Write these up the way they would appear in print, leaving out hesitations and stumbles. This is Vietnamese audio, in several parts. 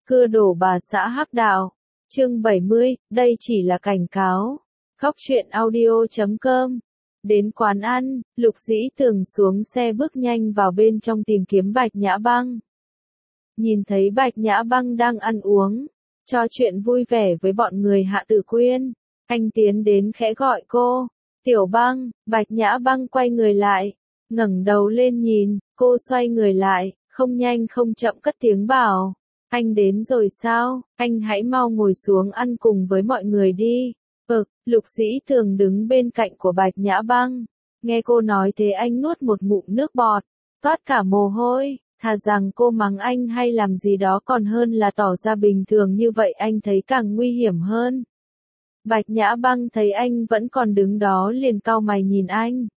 Cưa đổ bà xã hắc đạo. Chương 70, đây chỉ là cảnh cáo. Góc truyện audio.com. Đến quán ăn, Lục Dĩ Tường xuống xe bước nhanh vào bên trong tìm kiếm Bạch Nhã Băng. Nhìn thấy Bạch Nhã Băng đang ăn uống, trò chuyện vui vẻ với bọn người Hạ Tử Quyên, anh tiến đến khẽ gọi cô, "Tiểu Băng." Bạch Nhã Băng quay người lại, ngẩng đầu lên nhìn, cô xoay người lại, không nhanh không chậm cất tiếng bảo, "Anh đến rồi sao, anh hãy mau ngồi xuống ăn cùng với mọi người đi." Lục Dĩ Tường đứng bên cạnh của Bạch Nhã Băng, nghe cô nói thế anh nuốt một ngụm nước bọt, toát cả mồ hôi, thà rằng cô mắng anh hay làm gì đó còn hơn là tỏ ra bình thường như vậy, anh thấy càng nguy hiểm hơn. Bạch Nhã Băng thấy anh vẫn còn đứng đó liền cau mày nhìn anh.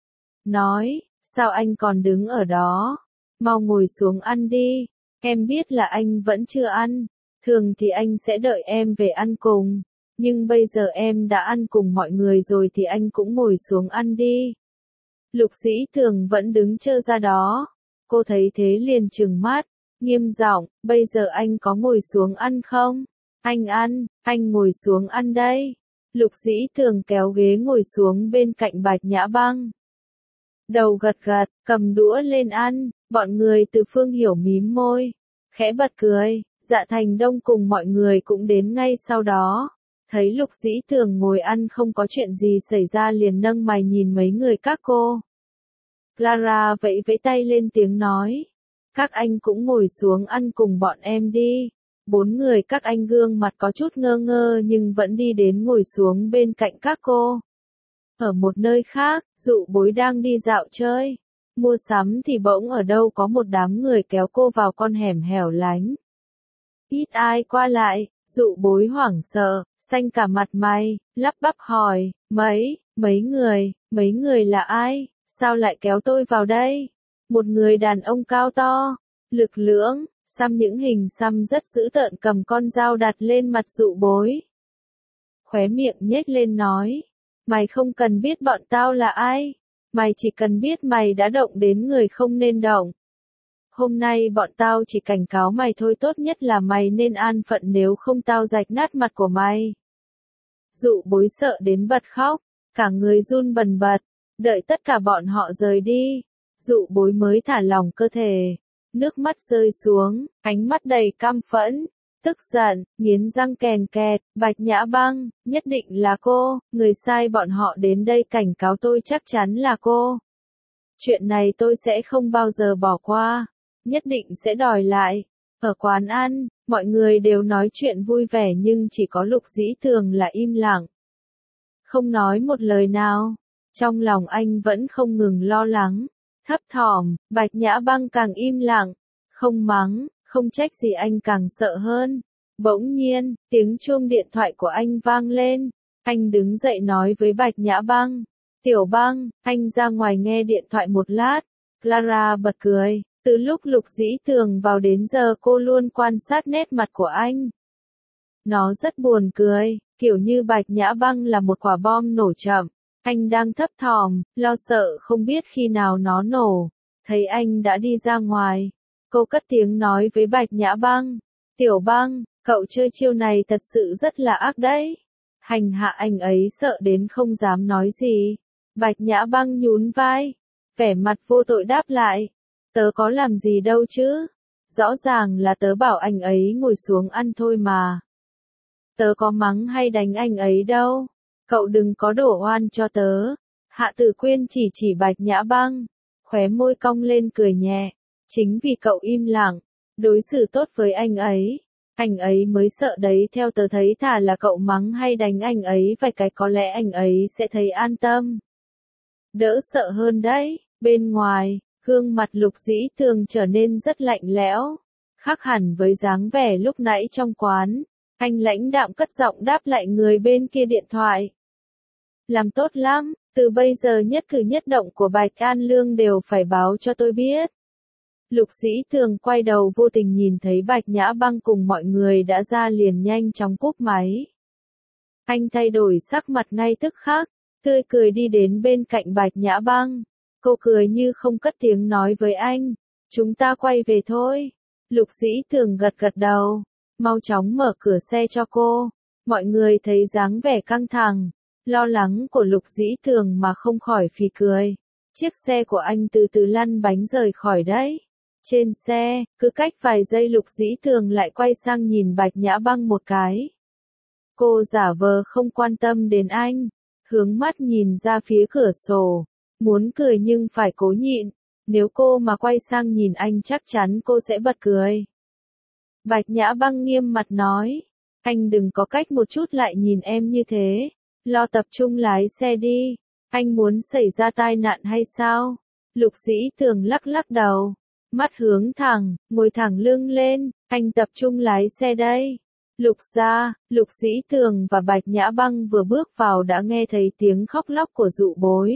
Nói, "Sao anh còn đứng ở đó? Mau ngồi xuống ăn đi, em biết là anh vẫn chưa ăn, thường thì anh sẽ đợi em về ăn cùng. Nhưng bây giờ em đã ăn cùng mọi người rồi thì anh cũng ngồi xuống ăn đi." Lục Dĩ Tường vẫn đứng trơ ra đó. Cô thấy thế liền trừng mắt, nghiêm giọng, "Bây giờ anh có ngồi xuống ăn không? Anh ăn, anh ngồi xuống ăn đây." Lục Dĩ Tường kéo ghế ngồi xuống bên cạnh Bạch Nhã Băng. Đầu gật gật, cầm đũa lên ăn, bọn người Từ Phương Hiểu mím môi, khẽ bật cười. Dạ Thành Đông cùng mọi người cũng đến ngay sau đó. Thấy Lục Dĩ Tường ngồi ăn không có chuyện gì xảy ra liền nâng mày nhìn mấy người các cô. Clara vẫy vẫy tay lên tiếng nói, "Các anh cũng ngồi xuống ăn cùng bọn em đi." Bốn người các anh gương mặt có chút ngơ ngơ nhưng vẫn đi đến ngồi xuống bên cạnh các cô. Ở một nơi khác, Dụ Bối đang đi dạo chơi, mua sắm thì bỗng ở đâu có một đám người kéo cô vào con hẻm hẻo lánh. Ít ai qua lại, Dụ Bối hoảng sợ, xanh cả mặt mày, lắp bắp hỏi, mấy người là ai, sao lại kéo tôi vào đây?" Một người đàn ông cao to, lực lưỡng, xăm những hình xăm rất dữ tợn cầm con dao đặt lên mặt Dụ Bối. Khóe miệng nhếch lên nói, "Mày không cần biết bọn tao là ai, mày chỉ cần biết mày đã động đến người không nên động. Hôm nay bọn tao chỉ cảnh cáo mày thôi, tốt nhất là mày nên an phận nếu không tao rạch nát mặt của mày." Dụ Bối sợ đến bật khóc, cả người run bần bật, đợi tất cả bọn họ rời đi, Dụ Bối mới thả lỏng cơ thể, nước mắt rơi xuống, ánh mắt đầy căm phẫn, tức giận, nghiến răng kèn kẹt, "Bạch Nhã Băng, nhất định là cô, người sai bọn họ đến đây cảnh cáo tôi chắc chắn là cô. Chuyện này tôi sẽ không bao giờ bỏ qua, nhất định sẽ đòi lại." Ở quán ăn, mọi người đều nói chuyện vui vẻ nhưng chỉ có Lục Dĩ Tường là im lặng. Không nói một lời nào, trong lòng anh vẫn không ngừng lo lắng, thấp thỏm. Bạch Nhã Băng càng im lặng, không mắng, không trách gì anh càng sợ hơn. Bỗng nhiên, tiếng chuông điện thoại của anh vang lên, anh đứng dậy nói với Bạch Nhã Băng, "Tiểu Băng, anh ra ngoài nghe điện thoại một lát." Clara bật cười, từ lúc Lục Dĩ Tường vào đến giờ cô luôn quan sát nét mặt của anh. Nó rất buồn cười, kiểu như Bạch Nhã Băng là một quả bom nổ chậm. Anh đang thấp thỏm, lo sợ không biết khi nào nó nổ. Thấy anh đã đi ra ngoài, cô cất tiếng nói với Bạch Nhã Băng, "Tiểu Băng, cậu chơi chiêu này thật sự rất là ác đấy." Hành hạ anh ấy sợ đến không dám nói gì. Bạch Nhã Băng nhún vai, vẻ mặt vô tội đáp lại, "Tớ có làm gì đâu chứ, rõ ràng là tớ bảo anh ấy ngồi xuống ăn thôi mà. Tớ có mắng hay đánh anh ấy đâu, cậu đừng có đổ oan cho tớ." Hạ Tử Quyên chỉ Bạch Nhã Băng, khóe môi cong lên cười nhẹ, "Chính vì cậu im lặng, đối xử tốt với anh ấy mới sợ đấy, theo tớ thấy thà là cậu mắng hay đánh anh ấy vài cái có lẽ anh ấy sẽ thấy an tâm, đỡ sợ hơn đấy." Bên ngoài, gương mặt Lục Dĩ Tường trở nên rất lạnh lẽo, khác hẳn với dáng vẻ lúc nãy trong quán. Anh lãnh đạm cất giọng đáp lại người bên kia điện thoại, "Làm tốt lắm, từ bây giờ nhất cử nhất động của Bạch An Lương đều phải báo cho tôi biết." Lục Dĩ Tường quay đầu vô tình nhìn thấy Bạch Nhã Băng cùng mọi người đã ra liền nhanh chóng cúp máy. Anh thay đổi sắc mặt ngay tức khắc, tươi cười đi đến bên cạnh Bạch Nhã Băng. Cô cười như không cất tiếng nói với anh, "Chúng ta quay về thôi." Lục Dĩ Tường gật gật đầu, mau chóng mở cửa xe cho cô. Mọi người thấy dáng vẻ căng thẳng, lo lắng của Lục Dĩ Tường mà không khỏi phì cười. Chiếc xe của anh từ từ lăn bánh rời khỏi đấy. Trên xe, cứ cách vài giây Lục Dĩ Tường lại quay sang nhìn Bạch Nhã Băng một cái. Cô giả vờ không quan tâm đến anh, hướng mắt nhìn ra phía cửa sổ, muốn cười nhưng phải cố nhịn, nếu cô mà quay sang nhìn anh chắc chắn cô sẽ bật cười. Bạch Nhã Băng nghiêm mặt nói, anh đừng có cách một chút lại nhìn em như thế, lo tập trung lái xe đi, anh muốn xảy ra tai nạn hay sao? Lục Dĩ Tường lắc lắc đầu, mắt hướng thẳng, ngồi thẳng lưng lên, anh tập trung lái xe đây. Lục gia, Lục Dĩ Tường và Bạch Nhã Băng vừa bước vào đã nghe thấy tiếng khóc lóc của dụ bối.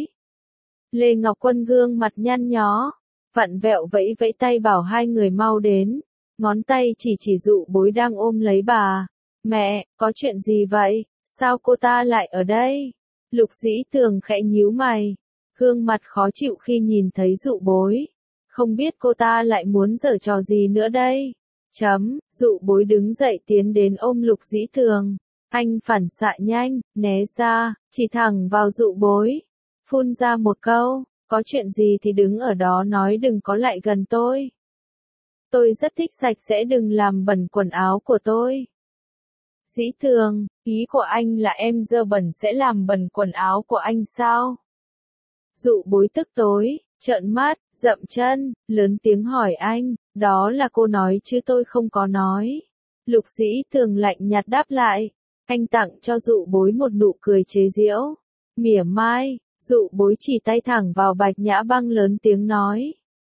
Lê Ngọc Quân gương mặt nhăn nhó, vặn vẹo vẫy vẫy tay bảo hai người mau đến, ngón tay chỉ dụ bối đang ôm lấy bà. Mẹ, có chuyện gì vậy, sao cô ta lại ở đây? Lục Dĩ Tường khẽ nhíu mày, gương mặt khó chịu khi nhìn thấy dụ bối. Không biết cô ta lại muốn giở trò gì nữa đây? Dụ bối đứng dậy tiến đến ôm Lục Dĩ Tường. Anh phản xạ nhanh, né ra, chỉ thẳng vào dụ bối. Phun ra một câu, có chuyện gì thì đứng ở đó nói đừng có lại gần tôi. Tôi rất thích sạch sẽ đừng làm bẩn quần áo của tôi. Dĩ Tường, ý của anh là em dơ bẩn sẽ làm bẩn quần áo của anh sao? Dụ bối tức tối, trợn mắt, dậm chân, lớn tiếng hỏi anh, đó là cô nói chứ tôi không có nói. Lục Dĩ Tường lạnh nhạt đáp lại, anh tặng cho dụ bối một nụ cười chế giễu, mỉa mai, dụ bối chỉ tay thẳng vào Bạch Nhã Băng lớn tiếng nói.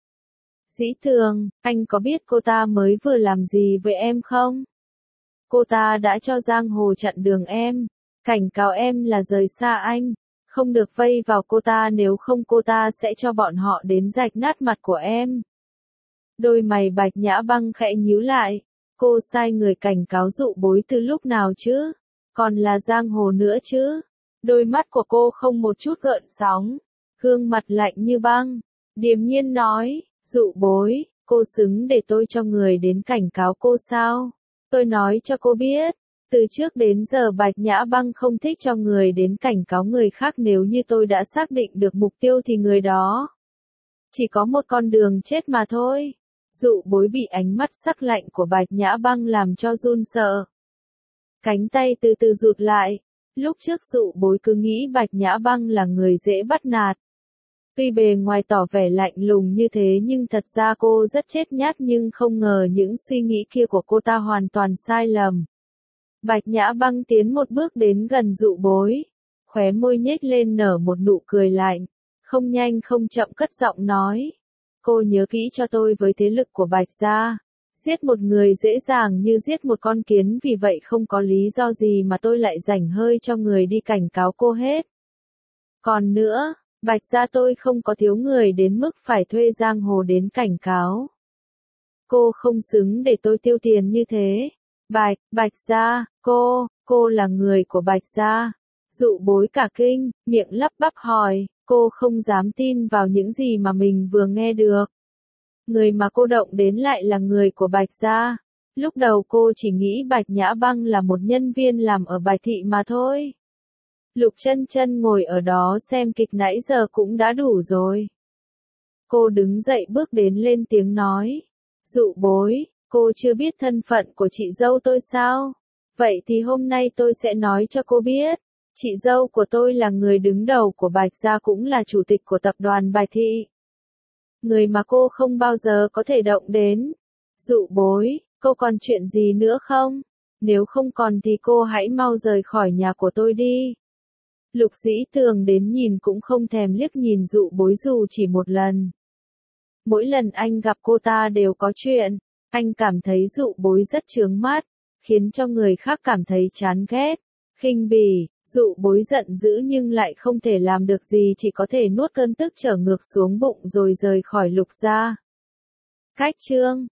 Dĩ Tường, anh có biết cô ta mới vừa làm gì với em không? Cô ta đã cho giang hồ chặn đường em, cảnh cáo em là rời xa anh, không được vây vào cô ta nếu không cô ta sẽ cho bọn họ đến rạch nát mặt của em. Đôi mày Bạch Nhã Băng khẽ nhíu lại, cô sai người cảnh cáo dụ bối từ lúc nào chứ? Còn là giang hồ nữa chứ? Đôi mắt của cô không một chút gợn sóng, gương mặt lạnh như băng, điềm nhiên nói, dụ bối, cô xứng để tôi cho người đến cảnh cáo cô sao? Tôi nói cho cô biết, từ trước đến giờ Bạch Nhã Băng không thích cho người đến cảnh cáo người khác, nếu như tôi đã xác định được mục tiêu thì người đó chỉ có một con đường chết mà thôi. Dụ bối bị ánh mắt sắc lạnh của Bạch Nhã Băng làm cho run sợ. Cánh tay từ từ rụt lại, lúc trước dụ bối cứ nghĩ Bạch Nhã Băng là người dễ bắt nạt. Tuy bề ngoài tỏ vẻ lạnh lùng như thế nhưng thật ra cô rất chết nhát, nhưng không ngờ những suy nghĩ kia của cô ta hoàn toàn sai lầm. Bạch Nhã Băng tiến một bước đến gần dụ bối, khóe môi nhếch lên nở một nụ cười lạnh, không nhanh không chậm cất giọng nói. Cô nhớ kỹ cho tôi, với thế lực của Bạch gia, giết một người dễ dàng như giết một con kiến, vì vậy không có lý do gì mà tôi lại rảnh hơi cho người đi cảnh cáo cô hết. Còn nữa, Bạch gia tôi không có thiếu người đến mức phải thuê giang hồ đến cảnh cáo. Cô không xứng để tôi tiêu tiền như thế. Bạch gia, cô là người của Bạch gia. Dụ bối cả kinh, miệng lắp bắp hỏi, cô không dám tin vào những gì mà mình vừa nghe được. Người mà cô động đến lại là người của Bạch gia. Lúc đầu cô chỉ nghĩ Bạch Nhã Băng là một nhân viên làm ở Bạch thị mà thôi. Lục Chân Chân ngồi ở đó xem kịch nãy giờ cũng đã đủ rồi. Cô đứng dậy bước đến lên tiếng nói. Dụ bối, cô chưa biết thân phận của chị dâu tôi sao? Vậy thì hôm nay tôi sẽ nói cho cô biết. Chị dâu của tôi là người đứng đầu của Bạch gia, cũng là chủ tịch của tập đoàn Bạch thị. Người mà cô không bao giờ có thể động đến. Dụ bối, cô còn chuyện gì nữa không? Nếu không còn thì cô hãy mau rời khỏi nhà của tôi đi. Lục Dĩ Tường đến nhìn cũng không thèm liếc nhìn dụ bối dù chỉ một lần. Mỗi lần anh gặp cô ta đều có chuyện, anh cảm thấy dụ bối rất chướng mắt, khiến cho người khác cảm thấy chán ghét, khinh bỉ. Dụ bối giận dữ nhưng lại không thể làm được gì, chỉ có thể nuốt cơn tức trở ngược xuống bụng rồi rời khỏi Lục gia. Cách chương